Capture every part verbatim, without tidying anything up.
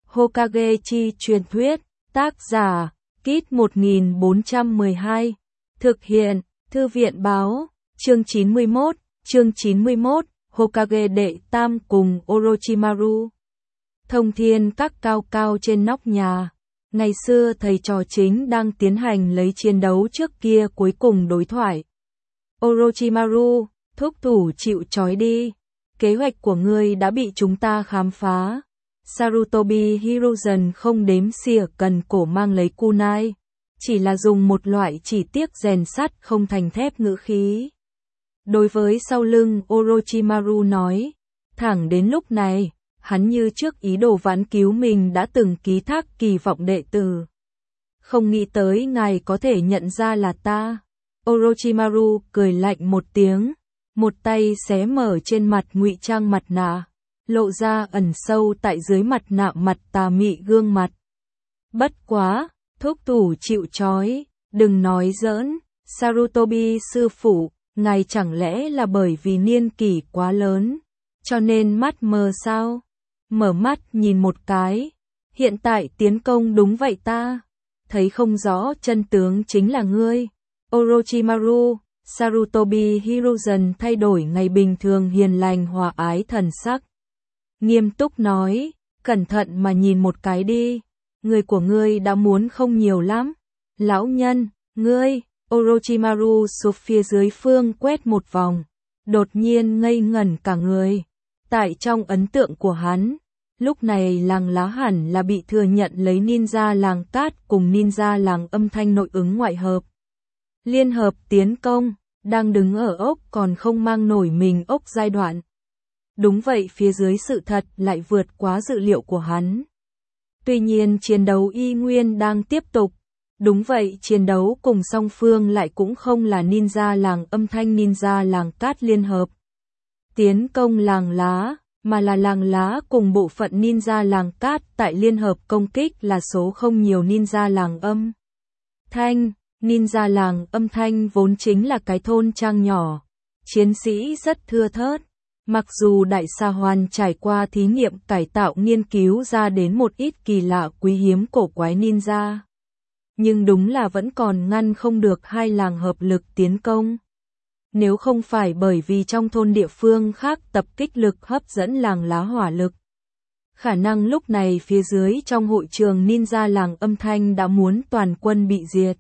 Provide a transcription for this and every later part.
Hokage chi truyền thuyết, tác giả, Kit một nghìn bốn trăm mười hai, thực hiện, Thư viện báo, chương chín mươi mốt, chương chín mươi mốt, Hokage đệ tam cùng Orochimaru. Thông thiên các cao cao trên nóc nhà. Ngày xưa thầy trò chính đang tiến hành lấy chiến đấu trước kia cuối cùng đối thoại. Orochimaru, thúc thủ chịu trói đi. Kế hoạch của ngươi đã bị chúng ta khám phá. Sarutobi Hiruzen không đếm xỉa cần cổ mang lấy kunai. Chỉ là dùng một loại chỉ tiếc rèn sắt không thành thép ngữ khí. Đối với sau lưng Orochimaru nói. Thẳng đến lúc này, hắn như trước ý đồ vãn cứu mình đã từng ký thác kỳ vọng đệ tử. Không nghĩ tới ngài có thể nhận ra là ta. Orochimaru cười lạnh một tiếng. Một tay xé mở trên mặt ngụy trang mặt nạ. Lộ ra ẩn sâu tại dưới mặt nạ mặt tà mị gương mặt. Bất quá, thúc thủ chịu trói, đừng nói giỡn, Sarutobi sư phụ, ngài chẳng lẽ là bởi vì niên kỷ quá lớn, cho nên mắt mờ sao? Mở mắt nhìn một cái, hiện tại tiến công đúng vậy ta, thấy không rõ chân tướng chính là ngươi. Orochimaru, Sarutobi Hiruzen thay đổi ngày bình thường hiền lành hòa ái thần sắc. Nghiêm túc nói, cẩn thận mà nhìn một cái đi, người của ngươi đã muốn không nhiều lắm. Lão nhân, ngươi, Orochimaru sụp phía dưới phương quét một vòng, đột nhiên ngây ngẩn cả người. Tại trong ấn tượng của hắn, lúc này làng lá hẳn là bị thừa nhận lấy ninja làng cát cùng ninja làng âm thanh nội ứng ngoại hợp. Liên hợp tiến công, đang đứng ở ốc còn không mang nổi mình ốc giai đoạn. Đúng vậy, phía dưới sự thật lại vượt quá dự liệu của hắn. Tuy nhiên chiến đấu y nguyên đang tiếp tục. Đúng vậy, chiến đấu cùng song phương lại cũng không là ninja làng âm thanh ninja làng cát liên hợp. Tiến công làng lá, mà là làng lá cùng bộ phận ninja làng cát tại liên hợp công kích là số không nhiều ninja làng âm thanh. Ninja làng âm thanh vốn chính là cái thôn trang nhỏ. Chiến sĩ rất thưa thớt. Mặc dù Đại Sa Hoàn trải qua thí nghiệm cải tạo nghiên cứu ra đến một ít kỳ lạ quý hiếm cổ quái ninja. Nhưng đúng là vẫn còn ngăn không được hai làng hợp lực tiến công. Nếu không phải bởi vì trong thôn địa phương khác tập kích lực hấp dẫn làng lá hỏa lực. Khả năng lúc này phía dưới trong hội trường ninja làng âm thanh đã muốn toàn quân bị diệt.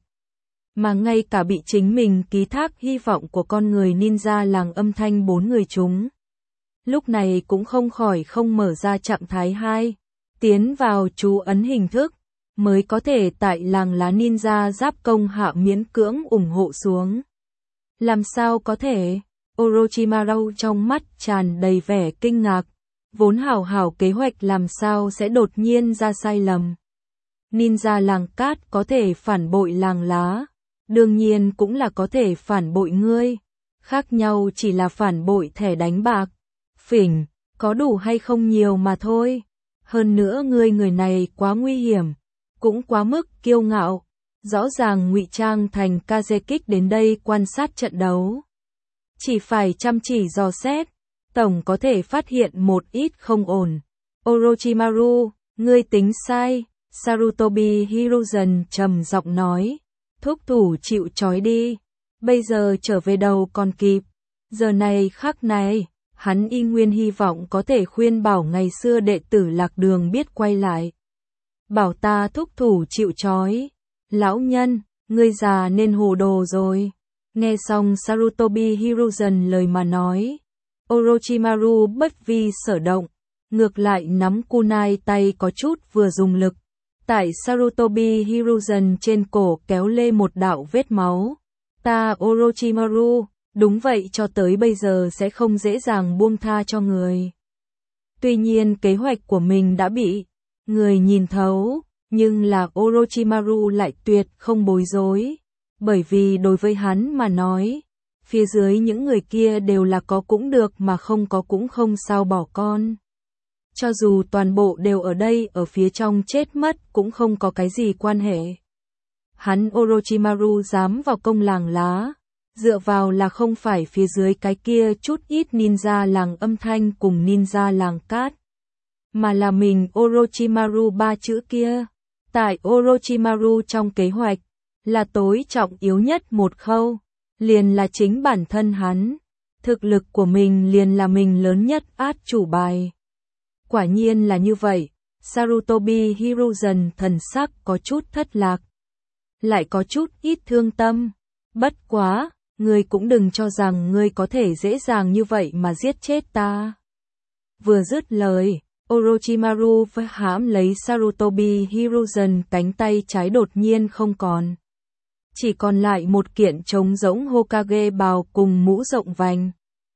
Mà ngay cả bị chính mình ký thác hy vọng của con người ninja làng âm thanh bốn người chúng. Lúc này cũng không khỏi không mở ra trạng thái hai, tiến vào chú ấn hình thức, mới có thể tại làng lá ninja giáp công hạ miễn cưỡng ủng hộ xuống. Làm sao có thể? Orochimaru trong mắt tràn đầy vẻ kinh ngạc, vốn hảo hảo kế hoạch làm sao sẽ đột nhiên ra sai lầm. Ninja làng cát có thể phản bội làng lá, đương nhiên cũng là có thể phản bội ngươi, khác nhau chỉ là phản bội thẻ đánh bạc. Phỉnh, có đủ hay không nhiều mà thôi. Hơn nữa ngươi người này quá nguy hiểm, cũng quá mức kiêu ngạo. Rõ ràng ngụy trang thành Kazekik đến đây quan sát trận đấu. Chỉ phải chăm chỉ dò xét, tổng có thể phát hiện một ít không ổn. Orochimaru, ngươi tính sai, Sarutobi Hiruzen trầm giọng nói. Thúc thủ chịu trói đi, bây giờ trở về đầu còn kịp. Giờ này khắc này. Hắn y nguyên hy vọng có thể khuyên bảo ngày xưa đệ tử lạc đường biết quay lại. Bảo ta thúc thủ chịu trói. Lão nhân, ngươi già nên hồ đồ rồi. Nghe xong Sarutobi Hiruzen lời mà nói. Orochimaru bất vi sở động. Ngược lại nắm kunai tay có chút vừa dùng lực. Tại Sarutobi Hiruzen trên cổ kéo lê một đạo vết máu. Ta Orochimaru. Đúng vậy, cho tới bây giờ sẽ không dễ dàng buông tha cho người. Tuy nhiên kế hoạch của mình đã bị người nhìn thấu, nhưng là Orochimaru lại tuyệt không bối rối. Bởi vì đối với hắn mà nói, phía dưới những người kia đều là có cũng được mà không có cũng không sao bỏ con. Cho dù toàn bộ đều ở đây ở phía trong chết mất cũng không có cái gì quan hệ. Hắn Orochimaru dám vào công làng lá. Dựa vào là không phải phía dưới cái kia chút ít ninja làng âm thanh cùng ninja làng cát. mà là mình Orochimaru ba chữ kia. Tại Orochimaru trong kế hoạch, là tối trọng yếu nhất một khâu, liền là chính bản thân hắn. Thực lực của mình liền là mình lớn nhất át chủ bài. Quả nhiên là như vậy, Sarutobi Hiruzen thần sắc có chút thất lạc. Lại có chút ít thương tâm. Bất quá, ngươi cũng đừng cho rằng ngươi có thể dễ dàng như vậy mà giết chết ta. Vừa dứt lời, Orochimaru phải hãm lấy Sarutobi Hiruzen, cánh tay trái đột nhiên không còn. Chỉ còn lại một kiện trống rỗng Hokage bào cùng mũ rộng vành.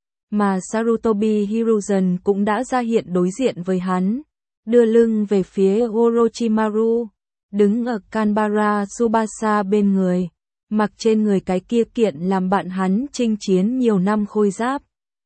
Mà Sarutobi Hiruzen cũng đã ra hiện đối diện với hắn, đưa lưng về phía Orochimaru, đứng ở Kanbara Tsubasa bên người, mặc trên người cái kia kiện làm bạn hắn chinh chiến nhiều năm khôi giáp.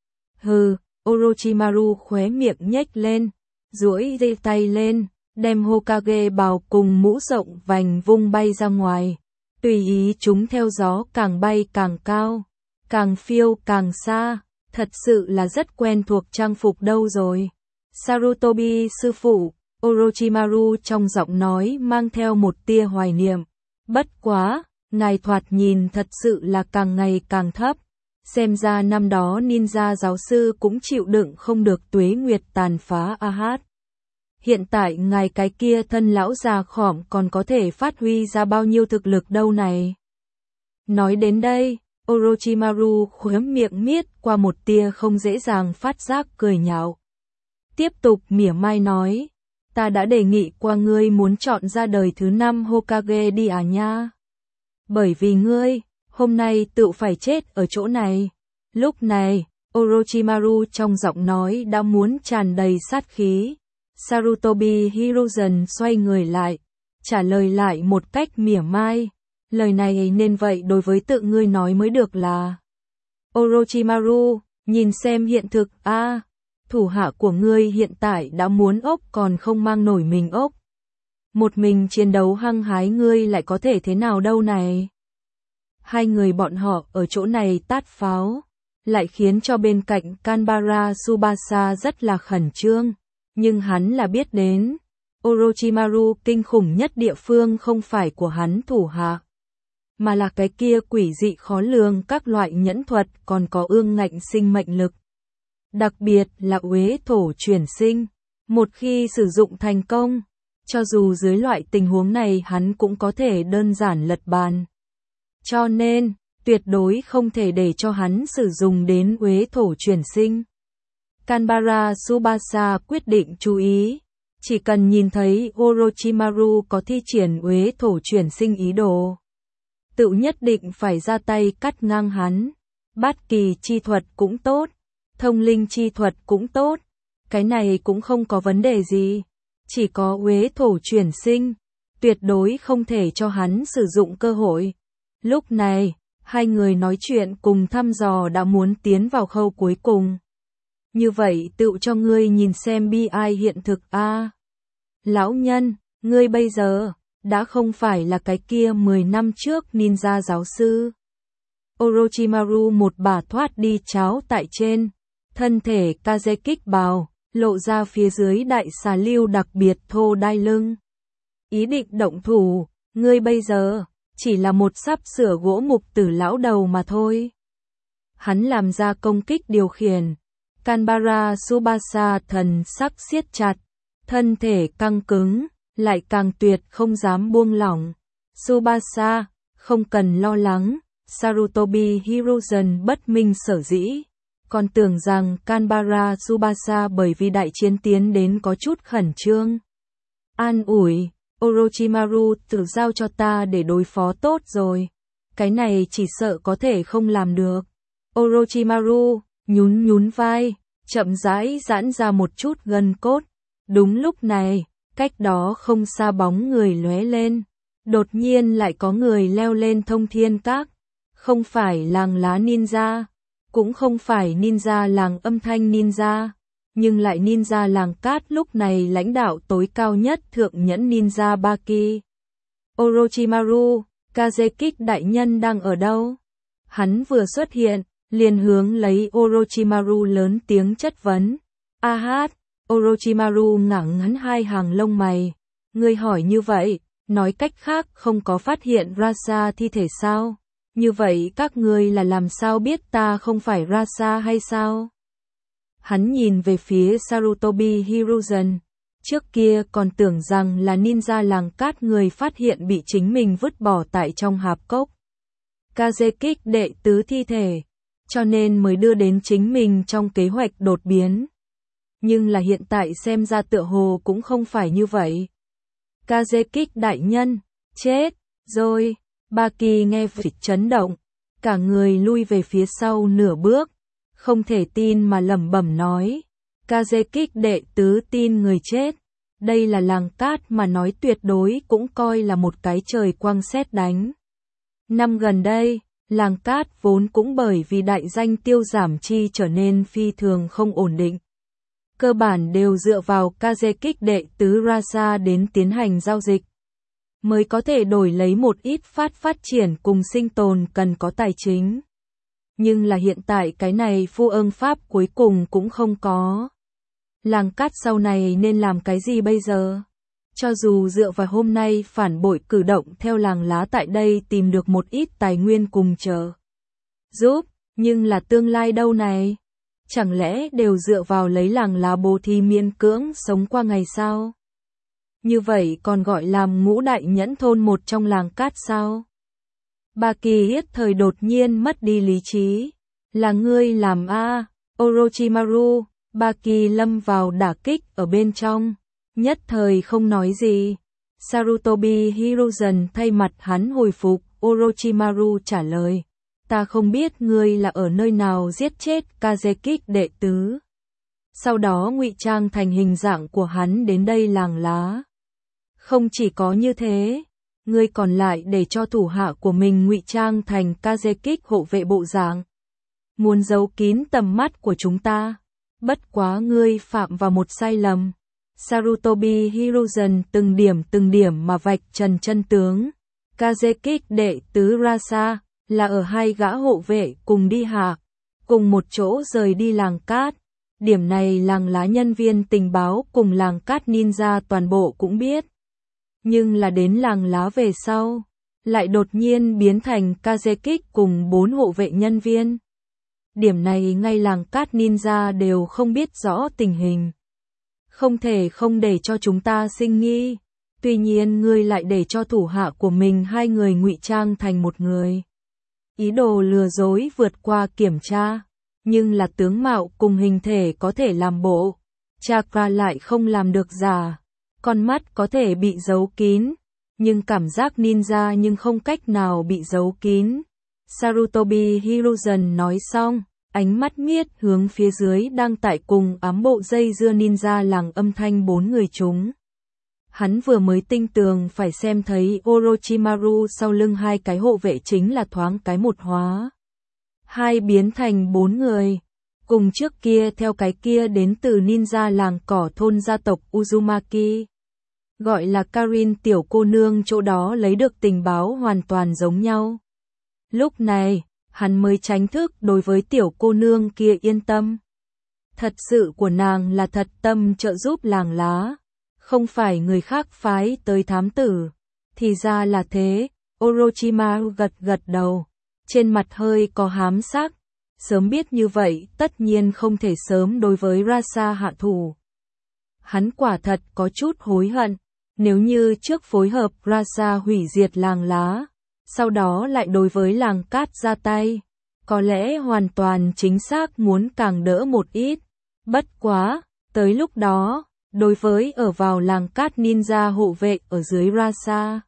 Hừ, Orochimaru khóe miệng nhếch lên, duỗi dây tay lên, đem Hokage bào cùng mũ rộng vành vung bay ra ngoài, tùy ý chúng theo gió càng bay càng cao, càng phiêu càng xa, thật sự là rất quen thuộc trang phục đâu rồi. Sarutobi sư phụ, Orochimaru trong giọng nói mang theo một tia hoài niệm. Bất quá, ngài thoạt nhìn thật sự là càng ngày càng thấp. Xem ra năm đó ninja giáo sư cũng chịu đựng không được tuế nguyệt tàn phá a hát. Hiện tại ngài cái kia thân lão già khỏm còn có thể phát huy ra bao nhiêu thực lực đâu này. Nói đến đây, Orochimaru khóe miệng miết qua một tia không dễ dàng phát giác cười nhạo. Tiếp tục mỉa mai nói, ta đã đề nghị qua ngươi muốn chọn ra đời thứ năm Hokage đi à nha. Bởi vì ngươi, hôm nay tự phải chết ở chỗ này. Lúc này, Orochimaru trong giọng nói đã muốn tràn đầy sát khí. Sarutobi Hiruzen xoay người lại, trả lời lại một cách mỉa mai. Lời này nên vậy đối với tự ngươi nói mới được là. Orochimaru, nhìn xem hiện thực a, à, thủ hạ của ngươi hiện tại đã muốn ốc còn không mang nổi mình ốc. Một mình chiến đấu hăng hái ngươi lại có thể thế nào đâu này. Hai người bọn họ ở chỗ này tát pháo, lại khiến cho bên cạnh Kanbara Tsubasa rất là khẩn trương, nhưng hắn là biết đến, Orochimaru kinh khủng nhất địa phương không phải của hắn thủ hạ, mà là cái kia quỷ dị khó lường các loại nhẫn thuật còn có ương ngạnh sinh mệnh lực. Đặc biệt là uế thổ chuyển sinh, một khi sử dụng thành công, cho dù dưới loại tình huống này hắn cũng có thể đơn giản lật bàn. Cho nên, tuyệt đối không thể để cho hắn sử dụng đến uế thổ chuyển sinh. Kanbara Tsubasa quyết định chú ý, chỉ cần nhìn thấy Orochimaru có thi triển uế thổ chuyển sinh ý đồ, tự nhất định phải ra tay cắt ngang hắn. Bát kỳ chi thuật cũng tốt, thông linh chi thuật cũng tốt, cái này cũng không có vấn đề gì, chỉ có uế thổ chuyển sinh, tuyệt đối không thể cho hắn sử dụng cơ hội. Lúc này, hai người nói chuyện cùng thăm dò đã muốn tiến vào khâu cuối cùng. Như vậy tự cho ngươi nhìn xem bi ai hiện thực a. À. Lão nhân, ngươi bây giờ đã không phải là cái kia mười năm trước ninja giáo sư. Orochimaru một bà thoát đi cháo tại trên, thân thể Kazekik bào, lộ ra phía dưới đại xà lưu đặc biệt thô đai lưng. Ý định động thủ, ngươi bây giờ chỉ là một sắp sửa gỗ mục tử lão đầu mà thôi. Hắn làm ra công kích điều khiển. Kanbara Tsubasa thần sắc siết chặt, thân thể căng cứng, lại càng tuyệt không dám buông lỏng. Tsubasa, không cần lo lắng, Sarutobi Hiruzen bất minh sở dĩ. Còn tưởng rằng Kanbara Tsubasa bởi vì đại chiến tiến đến có chút khẩn trương. An ủi, Orochimaru tự giao cho ta để đối phó tốt rồi. Cái này chỉ sợ có thể không làm được. Orochimaru nhún nhún vai, chậm rãi giãn ra một chút gân cốt. Đúng lúc này, cách đó không xa bóng người lóe lên. Đột nhiên lại có người leo lên thông thiên các. Không phải làng lá ninja, cũng không phải ninja làng âm thanh ninja, nhưng lại ninja làng cát lúc này lãnh đạo tối cao nhất thượng nhẫn ninja Baki. Orochimaru, Kazekik đại nhân đang ở đâu? Hắn vừa xuất hiện, liền hướng lấy Orochimaru lớn tiếng chất vấn. A hát, Orochimaru ngẩng ngắn hai hàng lông mày. Ngươi hỏi như vậy, nói cách khác không có phát hiện Rasa thi thể sao? Như vậy các ngươi là làm sao biết ta không phải Rasa hay sao? Hắn nhìn về phía Sarutobi Hiruzen. Trước kia còn tưởng rằng là ninja làng cát người phát hiện bị chính mình vứt bỏ tại trong hạp cốc Kazekik đệ tứ thi thể, cho nên mới đưa đến chính mình trong kế hoạch đột biến. Nhưng là hiện tại xem ra tựa hồ cũng không phải như vậy. Kazekik đại nhân, chết, rồi. Baki nghe vậy chấn động, cả người lui về phía sau nửa bước, không thể tin mà lẩm bẩm nói. Kazekik đệ tứ tin người chết. Đây là làng cát mà nói tuyệt đối cũng coi là một cái trời quang sét đánh. Năm gần đây, làng cát vốn cũng bởi vì đại danh tiêu giảm chi trở nên phi thường không ổn định. Cơ bản đều dựa vào Kazekik đệ tứ Rasa đến tiến hành giao dịch, mới có thể đổi lấy một ít phát phát triển cùng sinh tồn cần có tài chính. Nhưng là hiện tại cái này phu ương pháp cuối cùng cũng không có. Làng cát sau này nên làm cái gì bây giờ? Cho dù dựa vào hôm nay phản bội cử động theo làng lá tại đây tìm được một ít tài nguyên cùng chờ giúp, nhưng là tương lai đâu này? Chẳng lẽ đều dựa vào lấy làng lá bố thí miễn cưỡng sống qua ngày sao? Như vậy còn gọi làm ngũ đại nhẫn thôn một trong làng cát sao? Baki hiết thời đột nhiên mất đi lý trí. Là ngươi làm a, Orochimaru. Baki lâm vào đả kích ở bên trong, nhất thời không nói gì. Sarutobi Hiruzen thay mặt hắn hồi phục. Orochimaru trả lời, ta không biết ngươi là ở nơi nào giết chết Kazekik đệ tứ. Sau đó ngụy trang thành hình dạng của hắn đến đây làng lá. Không chỉ có như thế, ngươi còn lại để cho thủ hạ của mình ngụy trang thành Kazekik hộ vệ bộ dạng, muốn giấu kín tầm mắt của chúng ta. Bất quá ngươi phạm vào một sai lầm. Sarutobi Hiruzen từng điểm từng điểm mà vạch trần chân tướng. Kazekik đệ tứ Rasa là ở hai gã hộ vệ cùng đi hạ, cùng một chỗ rời đi làng cát. Điểm này làng lá nhân viên tình báo cùng làng cát ninja toàn bộ cũng biết. Nhưng là đến làng lá về sau, lại đột nhiên biến thành Kazekik cùng bốn hộ vệ nhân viên. Điểm này ngay làng cát ninja đều không biết rõ tình hình. Không thể không để cho chúng ta sinh nghi. Tuy nhiên ngươi lại để cho thủ hạ của mình hai người ngụy trang thành một người. Ý đồ lừa dối vượt qua kiểm tra. Nhưng là tướng mạo cùng hình thể có thể làm bộ. Chakra lại không làm được giả. Con mắt có thể bị giấu kín. Nhưng cảm giác ninja nhưng không cách nào bị giấu kín. Sarutobi Hiruzen nói xong, ánh mắt miết hướng phía dưới đang tại cùng ám bộ dây dưa ninja làng âm thanh bốn người chúng. Hắn vừa mới tinh tường phải xem thấy Orochimaru sau lưng hai cái hộ vệ chính là thoáng cái một hóa. Hai biến thành bốn người. Cùng trước kia theo cái kia đến từ ninja làng cỏ thôn gia tộc Uzumaki. Gọi là Karin tiểu cô nương chỗ đó lấy được tình báo hoàn toàn giống nhau. Lúc này, hắn mới tránh thức đối với tiểu cô nương kia yên tâm. Thật sự của nàng là thật tâm trợ giúp làng lá. Không phải người khác phái tới thám tử. Thì ra là thế, Orochimaru gật gật đầu. Trên mặt hơi có hám sắc. Sớm biết như vậy, tất nhiên không thể sớm đối với Rasa hạ thủ. Hắn quả thật có chút hối hận. Nếu như trước phối hợp Rasa hủy diệt làng lá, sau đó lại đối với làng cát ra tay, có lẽ hoàn toàn chính xác muốn càng đỡ một ít. Bất quá, tới lúc đó, đối với ở vào làng cát ninja hộ vệ ở dưới Rasa,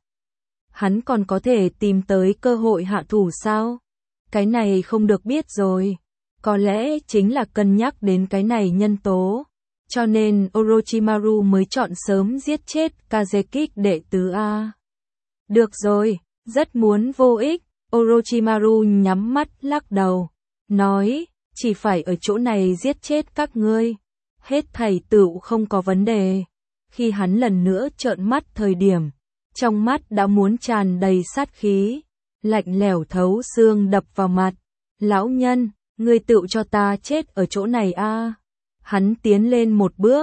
hắn còn có thể tìm tới cơ hội hạ thủ sao? Cái này không được biết rồi. Có lẽ chính là cân nhắc đến cái này nhân tố. Cho nên Orochimaru mới chọn sớm giết chết Kazekik đệ tứ A. Được rồi, rất muốn vô ích. Orochimaru nhắm mắt lắc đầu. Nói, chỉ phải ở chỗ này giết chết các ngươi. Hết thảy tựu không có vấn đề. Khi hắn lần nữa trợn mắt thời điểm, trong mắt đã muốn tràn đầy sát khí. Lạnh lẽo thấu xương đập vào mặt. Lão nhân, ngươi tựu cho ta chết ở chỗ này a. Hắn tiến lên một bước,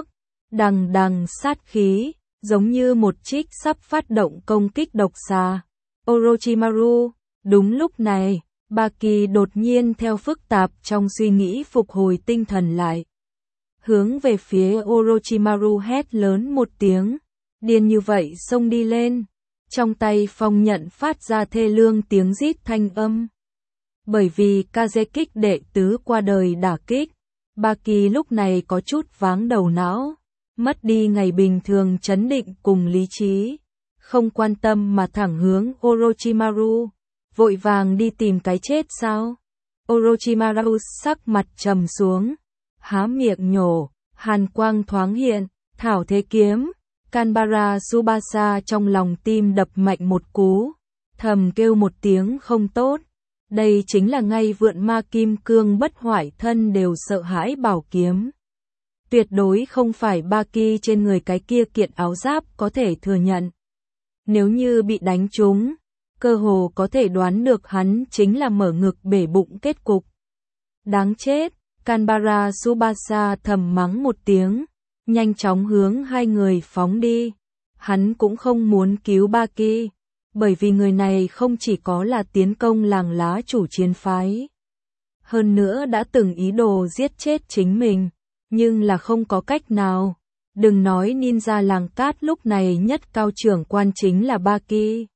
đằng đằng sát khí, giống như một trích sắp phát động công kích độc xà. Orochimaru, đúng lúc này, Baki đột nhiên theo phức tạp trong suy nghĩ phục hồi tinh thần lại. Hướng về phía Orochimaru hét lớn một tiếng, điên như vậy xông đi lên, trong tay phong nhận phát ra thê lương tiếng rít thanh âm. Bởi vì Kazekik đệ tứ qua đời đả kích, Baki lúc này có chút váng đầu não, mất đi ngày bình thường trấn định cùng lý trí, không quan tâm mà thẳng hướng Orochimaru, vội vàng đi tìm cái chết sao? Orochimaru sắc mặt trầm xuống, há miệng nhổ, hàn quang thoáng hiện, thảo thế kiếm, Kanbara Tsubasa trong lòng tim đập mạnh một cú, thầm kêu một tiếng không tốt. Đây chính là ngay vượn ma kim cương bất hoại thân đều sợ hãi bảo kiếm. Tuyệt đối không phải Baki trên người cái kia kiện áo giáp có thể thừa nhận. Nếu như bị đánh trúng, cơ hồ có thể đoán được hắn chính là mở ngực bể bụng kết cục. Đáng chết, Kanbara Tsubasa thầm mắng một tiếng, nhanh chóng hướng hai người phóng đi. Hắn cũng không muốn cứu Baki, bởi vì người này không chỉ có là tiến công làng lá chủ chiến phái, hơn nữa đã từng ý đồ giết chết chính mình, nhưng là không có cách nào. Đừng nói ninja làng cát lúc này nhất cao trưởng quan chính là Baki.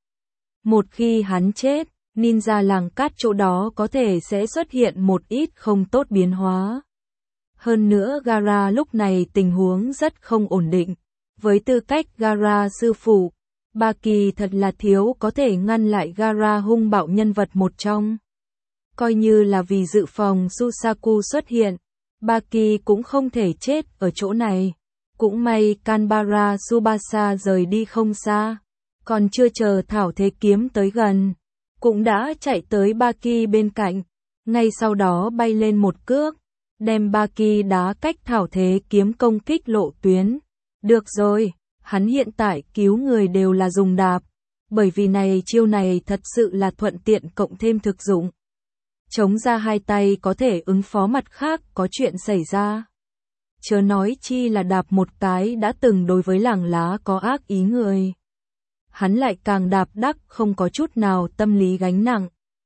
Một khi hắn chết, ninja làng cát chỗ đó có thể sẽ xuất hiện một ít không tốt biến hóa. Hơn nữa Gaara lúc này tình huống rất không ổn định. Với tư cách Gaara sư phụ, Baki thật là thiếu có thể ngăn lại Gaara hung bạo nhân vật một trong. Coi như là vì dự phòng Susaku xuất hiện, Baki cũng không thể chết ở chỗ này. Cũng may Kanbara Tsubasa rời đi không xa, còn chưa chờ thảo thế kiếm tới gần, cũng đã chạy tới Baki bên cạnh, ngay sau đó bay lên một cước, đem Baki đá cách thảo thế kiếm công kích lộ tuyến. Được rồi, hắn hiện tại cứu người đều là dùng đạp, bởi vì này chiêu này thật sự là thuận tiện cộng thêm thực dụng. Chống ra hai tay có thể ứng phó mặt khác có chuyện xảy ra. Chớ nói chi là đạp một cái đã từng đối với làng lá có ác ý người. Hắn lại càng đạp đắc không có chút nào tâm lý gánh nặng.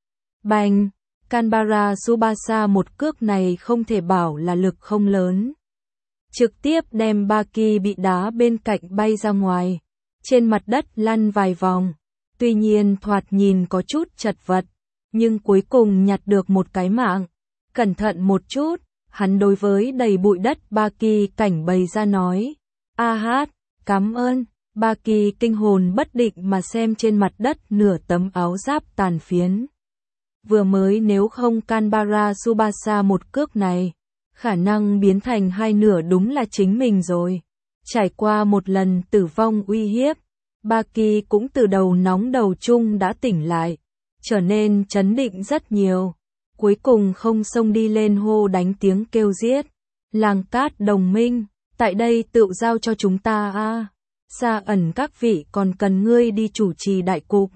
Bành, Kanbara Tsubasa một cước này không thể bảo là lực không lớn. Trực tiếp đem Baki bị đá bên cạnh bay ra ngoài, trên mặt đất lăn vài vòng. Tuy nhiên thoạt nhìn có chút chật vật, nhưng cuối cùng nhặt được một cái mạng. Cẩn thận một chút, hắn đối với đầy bụi đất Baki cảnh bày ra nói. A hát, cảm ơn. Baki kinh hồn bất định mà xem trên mặt đất nửa tấm áo giáp tàn phiến. Vừa mới nếu không Kanbara Tsubasa một cước này, khả năng biến thành hai nửa đúng là chính mình rồi. Trải qua một lần tử vong uy hiếp, Baki cũng từ đầu nóng đầu chung đã tỉnh lại, trở nên trấn định rất nhiều. Cuối cùng không xông đi lên hô đánh tiếng kêu giết. Làng cát đồng minh, tại đây tự giao cho chúng ta a. Xa ẩn các vị còn cần ngươi đi chủ trì đại cục.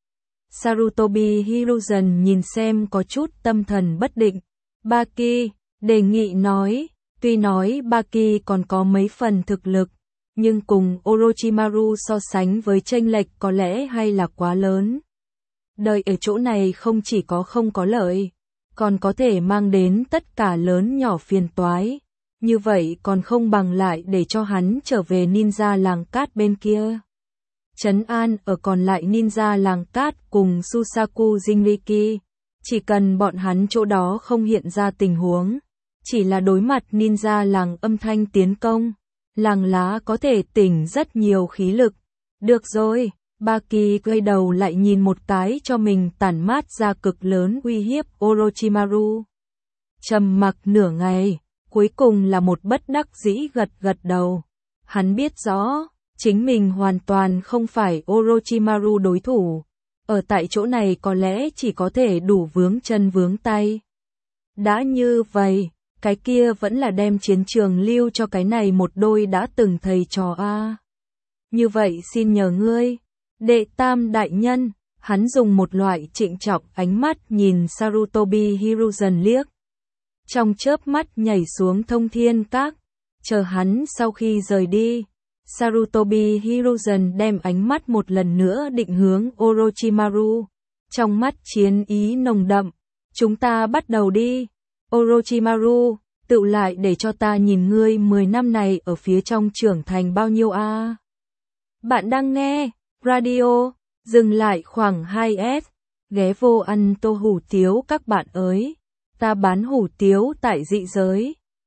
Sarutobi Hiruzen nhìn xem có chút tâm thần bất định. Baki, đề nghị nói, tuy nói Baki còn có mấy phần thực lực, nhưng cùng Orochimaru so sánh với chênh lệch có lẽ hay là quá lớn. Đời ở chỗ này không chỉ có không có lợi, còn có thể mang đến tất cả lớn nhỏ phiền toái. Như vậy còn không bằng lại để cho hắn trở về ninja làng cát bên kia. Trấn an ở còn lại ninja làng cát cùng Susaku Jinriki. Chỉ cần bọn hắn chỗ đó không hiện ra tình huống, chỉ là đối mặt ninja làng âm thanh tiến công, làng lá có thể tỉnh rất nhiều khí lực. Được rồi, Baki quay đầu lại nhìn một cái cho mình tản mát ra cực lớn uy hiếp Orochimaru. Trầm mặc nửa ngày, cuối cùng là một bất đắc dĩ gật gật đầu. Hắn biết rõ, chính mình hoàn toàn không phải Orochimaru đối thủ. Ở tại chỗ này có lẽ chỉ có thể đủ vướng chân vướng tay. Đã như vậy, cái kia vẫn là đem chiến trường lưu cho cái này một đôi đã từng thầy trò a. Như vậy xin nhờ ngươi, đệ tam đại nhân, hắn dùng một loại trịnh trọng ánh mắt nhìn Sarutobi Hiruzen liếc. Trong chớp mắt nhảy xuống thông thiên các, chờ hắn sau khi rời đi. Sarutobi Hiruzen đem ánh mắt một lần nữa định hướng Orochimaru, trong mắt chiến ý nồng đậm. Chúng ta bắt đầu đi. Orochimaru, tự lại để cho ta nhìn ngươi mười năm này ở phía trong trưởng thành bao nhiêu a. À? Bạn đang nghe radio, dừng lại khoảng hai S, ghé vô ăn tô hủ tiếu các bạn ơi. Ta bán hủ tiếu tại dị giới.